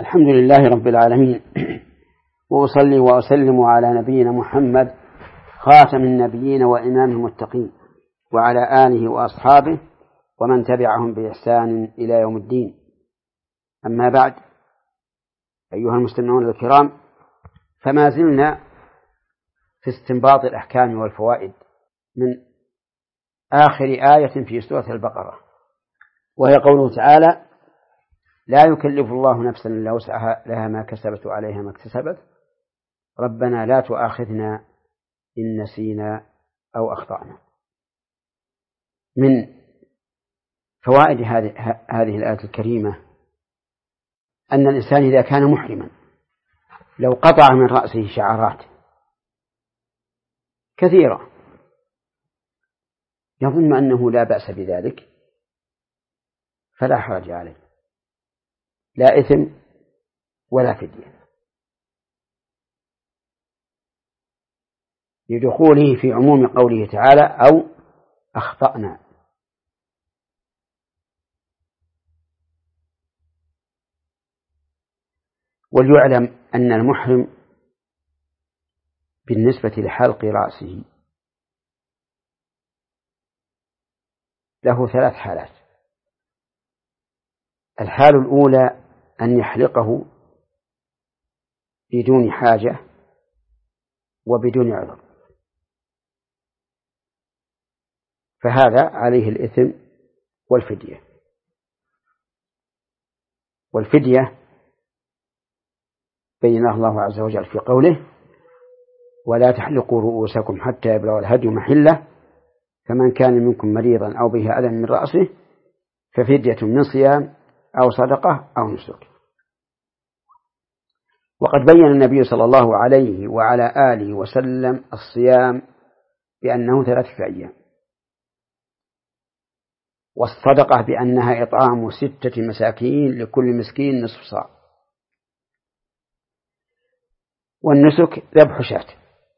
الحمد لله رب العالمين، وأصلي وأسلم على نبينا محمد خاتم النبيين وإمام المتقين، وعلى آله وأصحابه ومن تبعهم بإحسان إلى يوم الدين. أما بعد، أيها المستمعون الكرام، فما زلنا في استنباط الأحكام والفوائد من آخر آية في سورة البقرة، وهي قوله تعالى: لا يكلف الله نفسا إلا وسعها لها ما كسبت وعليها ما اكتسبت ربنا لا تؤاخذنا إن نسينا أو أخطأنا. من فوائد هذه الآية الكريمة أن الإنسان إذا كان محرما لو قطع من رأسه شعرات كثيرة يظن أنه لا بأس بذلك فلا حرج عليه، لا إثم ولا فدية، لدخوله في عموم قوله تعالى أو أخطأنا. وليعلم أن المحرم بالنسبة لحلق رأسه له 3 حالات. الحال الأولى أن يحلقه بدون حاجة وبدون عذر، فهذا عليه الإثم والفدية. والفدية بينها الله عز وجل في قوله: ولا تحلقوا رؤوسكم حتى يبلغ الهدي محله فمن كان منكم مريضا أو به أذى من رأسه ففدية من صيام أو صدقة أو نسك. وقد بين النبي صلى الله عليه وعلى آله وسلم الصيام بأنه 3 أيام، والصدقة بأنها إطعام 6 مساكين لكل مسكين نصف صاع، والنسك ذبح شاة.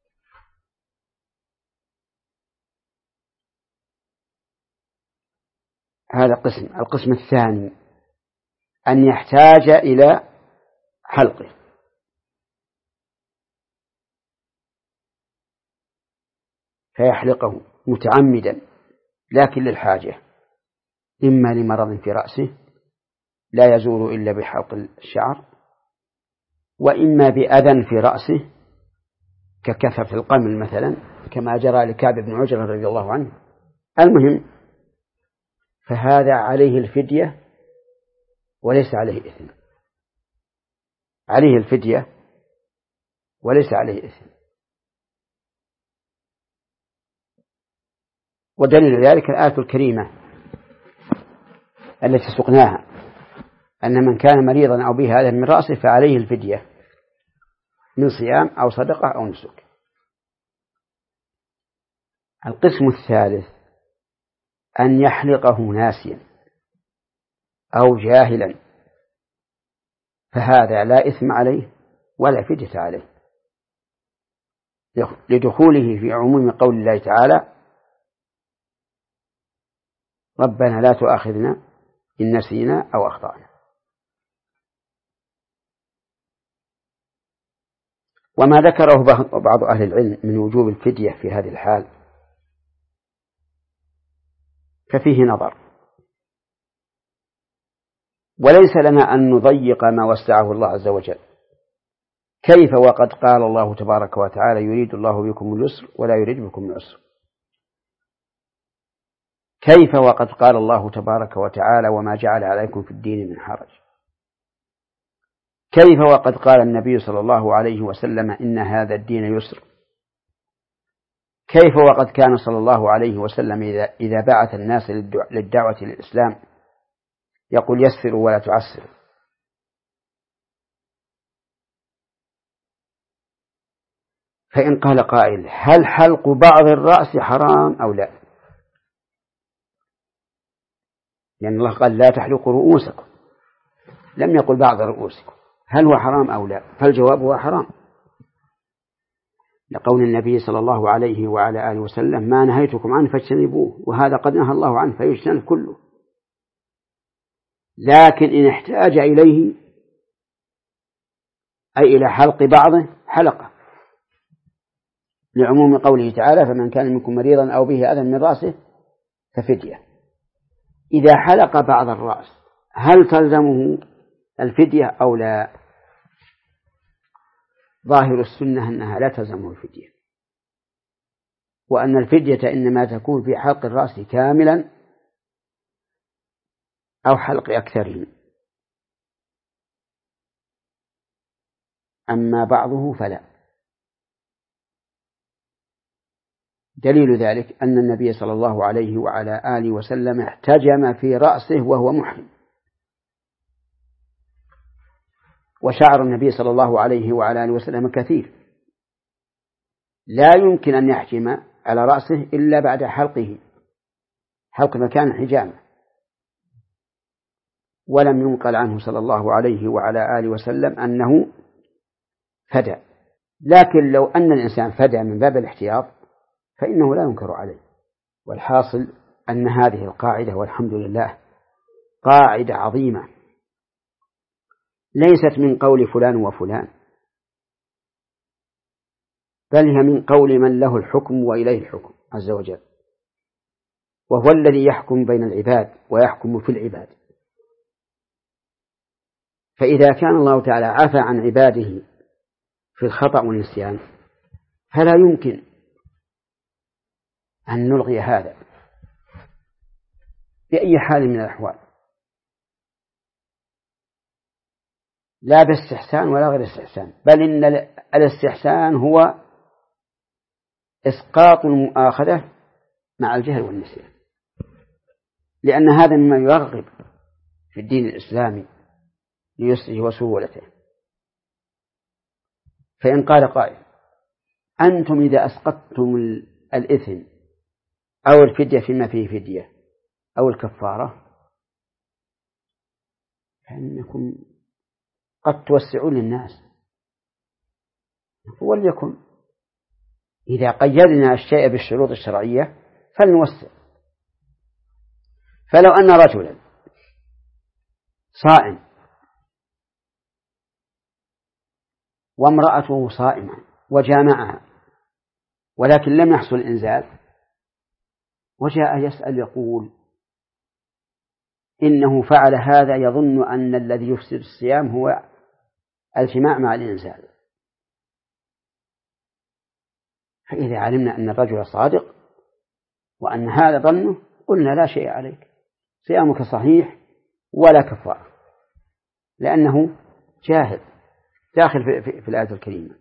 هذا قسم. القسم الثاني أن يحتاج إلى حلقه، فيحلقه متعمدا لكن للحاجة، إما لمرض في رأسه لا يزول إلا بحلق الشعر، وإما بأذى في رأسه ككثرة القمل مثلا، كما جرى لكعب بن عجرة رضي الله عنه. المهم، فهذا عليه الفدية وليس عليه إثم، عليه الفدية وليس عليه إثم. ودليل ذلك الآية الكريمة التي سقناها، أن من كان مريضا أو به أذى من رأسه فعليه الفدية من صيام أو صدقة أو نسك. القسم الثالث أن يحلقه ناسيا أو جاهلا، فهذا لا إثم عليه ولا فدية عليه، لدخوله في عموم قول الله تعالى: ربنا لا تؤاخذنا إن نسينا أو أخطأنا. وما ذكره بعض أهل العلم من وجوب الفدية في هذه الحال ففيه نظر، وليس لنا أن نضيق ما وسعه الله عز وجل. كيف وقد قال الله تبارك وتعالى: يريد الله بكم اليسر ولا يريد بكم العسر. كيف وقد قال الله تبارك وتعالى: وما جعل عليكم في الدين من حرج. كيف وقد قال النبي صلى الله عليه وسلم: إن هذا الدين يسر. كيف وقد كان صلى الله عليه وسلم إذا بعث الناس للدعوة للإسلام يقول: يسروا ولا تعسروا. فإن قال قائل: هل حلق بعض الرأس حرام أو لا؟ لأن الله قال: لا تحلقوا رؤوسكم، لم يقل بعض رؤوسكم. هل هو حرام أو لا؟ فالجواب هو حرام، لقول النبي صلى الله عليه وعلى آله وسلم: ما نهيتكم عنه فاجتنبوه، وهذا قد نهى الله عنه فيجتنب كله. لكن إن احتاج إليه أي إلى حلق بعضه حلقة، لعموم قوله تعالى: فمن كان منكم مريضا أو به أذى من رأسه ففدية. إذا حلق بعض الرأس هل تلزمه الفدية أو لا؟ ظاهر السنة أنها لا تلزمه الفدية، وأن الفدية إنما تكون في حلق الرأس كاملا أو حلق أكثره، أما بعضه فلا. دليل ذلك أن النبي صلى الله عليه وعلى آله وسلم احتجم في رأسه وهو محرم، وشعر النبي صلى الله عليه وعلى آله وسلم كثير، لا يمكن أن يحجم على رأسه إلا بعد حلقه، حلق مكان حجامه. ولم ينقل عنه صلى الله عليه وعلى آله وسلم أنه فدى، لكن لو أن الإنسان فدى من باب الاحتياط فإنه لا ينكر عليه. والحاصل أن هذه القاعدة والحمد لله قاعدة عظيمة، ليست من قول فلان وفلان، بل هي من قول من له الحكم وإليه الحكم عز وجل، وهو الذي يحكم بين العباد ويحكم في العباد. فإذا كان الله تعالى عفى عن عباده في الخطأ والنسيان فلا يمكن أن نلغي هذا بأي حال من الأحوال، لا باستحسان ولا غير استحسان، بل إن الاستحسان هو إسقاط المؤاخذة مع الجهل والنسيان، لأن هذا مما يرغب في الدين الإسلامي ليسره وسهولته. فإن قال قائل: أنتم إذا أسقطتم الإثم أو الفدية فيما فيه فدية أو الكفارة فإنكم قد توسعون للناس، وليكن إذا قيدنا الشيء بالشروط الشرعية فلنوسع. فلو أن رجلا صائم وامرأته صائمة وجامعها ولكن لم يحصل إنزال، وجاء يسأل يقول إنه فعل هذا يظن أن الذي يفسد الصيام هو الجماع مع الإنزال، فإذا علمنا أن الرجل صادق وأن هذا ظنه قلنا: لا شيء عليك، صيامك صحيح ولا كفارة، لأنه جاهل داخل في الآية الكريمة.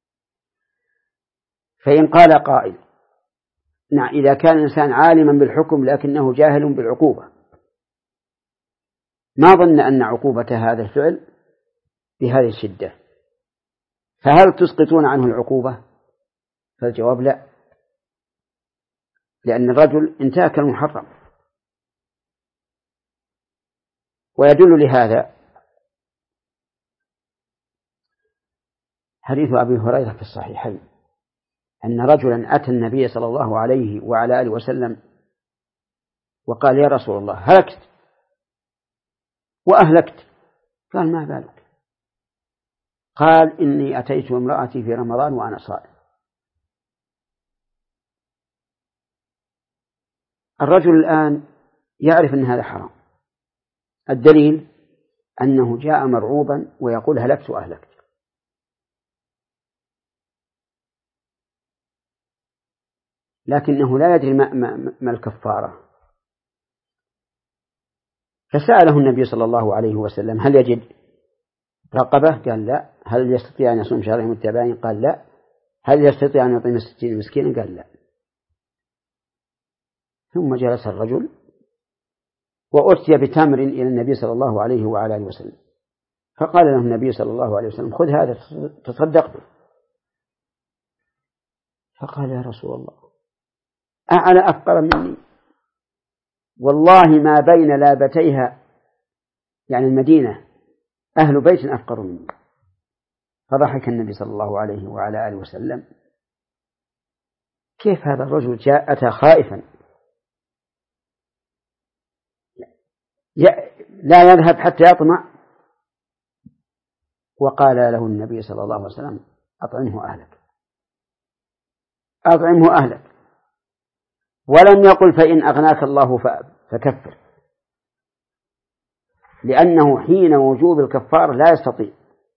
فإن قال قائل: نعم، إذا كان الإنسان عالما بالحكم لكنه جاهل بالعقوبة، ما ظن أن عقوبة هذا الفعل بهذه الشدة، فهل تسقطون عنه العقوبة؟ فالجواب لا، لأن الرجل انتهك المحرم. ويدل لهذا حديث أبي هريرة في الصحيحين أن رجلا أتى النبي صلى الله عليه وعلى آله وسلم وقال: يا رسول الله، هلكت وأهلكت. قال: ما بالك؟ قال: إني أتيت امرأتي في رمضان وأنا صائم. الرجل الآن يعرف أن هذا حرام، الدليل أنه جاء مرعوبا ويقول: هلكت وأهلكت. لكنه لا يدري ما الكفارة، فسأله النبي صلى الله عليه وسلم: هل يجد رقبة؟ قال: لا. هل يستطيع أن يصوم شهرين متتابعين؟ قال: لا. هل يستطيع أن يطعم 60 مسكينا؟ قال: لا. ثم جلس الرجل وأتي بتمر إلى النبي صلى الله عليه وعلى آله وسلم، فقال له النبي صلى الله عليه وسلم: خذ هذا تصدق به. فقال: يا رسول الله، أعلى أفقر مني؟ والله ما بين لابتيها يعني المدينة أهل بيت أفقر مني. فضحك النبي صلى الله عليه وعلى آله وسلم: كيف هذا الرجل جاء أتى خائفا لا يذهب حتى يطمع، وقال له النبي صلى الله عليه وسلم أطعمه أهلك، أطعمه أهلك، ولم يقل فإن أغناك الله فكفر، لأنه حين وجوب الكفار لا يستطيع.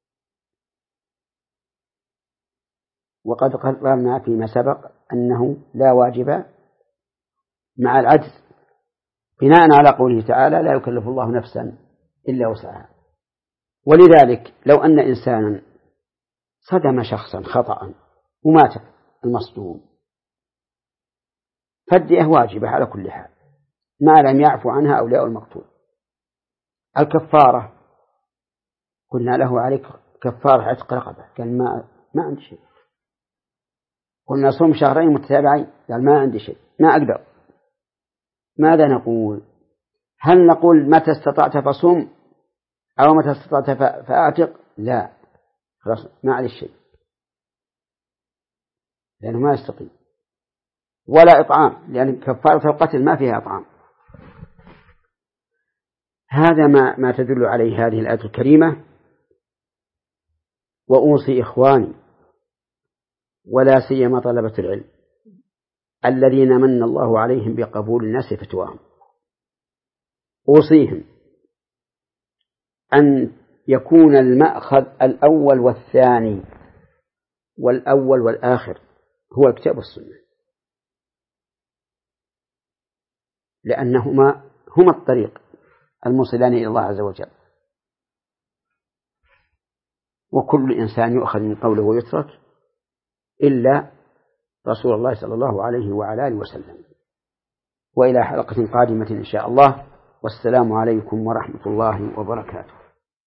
وقد قررنا فيما سبق أنه لا واجب مع العجز، بناء على قوله تعالى لا يكلف الله نفسا إلا وسعها. ولذلك لو أن إنسانا صدم شخصا خطأ ومات المصدوم فالدية واجبة على كل حال ما لم يعفو عنها أولياء المقتول. الكفارة قلنا له عليك كفارة عتق رقبة، قال ما عندي شيء. قلنا صوم شهرين متتابعين، قال ما عندي شيء، ما أقدر. ماذا نقول؟ هل نقول متى استطعت فصوم أو متى استطعت فأعتق؟ لا، خلاص ما عليه شيء لأنه ما يستطيع، ولا إطعام لأن كفارة القتل ما فيها إطعام. هذا ما تدل عليه هذه الآية الكريمة. وأوصي إخواني ولا سيما طلبة العلم الذين من الله عليهم بقبول الناس فتواهم، أوصيهم أن يكون المأخذ الأول والثاني والأول والآخر هو الكتاب والسنة، لأنهما هما الطريق الموصلان إلى الله عز وجل. وكل إنسان يؤخذ من قوله ويترك إلا رسول الله صلى الله عليه وعلى آله وسلم. وإلى حلقة قادمة إن شاء الله، والسلام عليكم ورحمة الله وبركاته.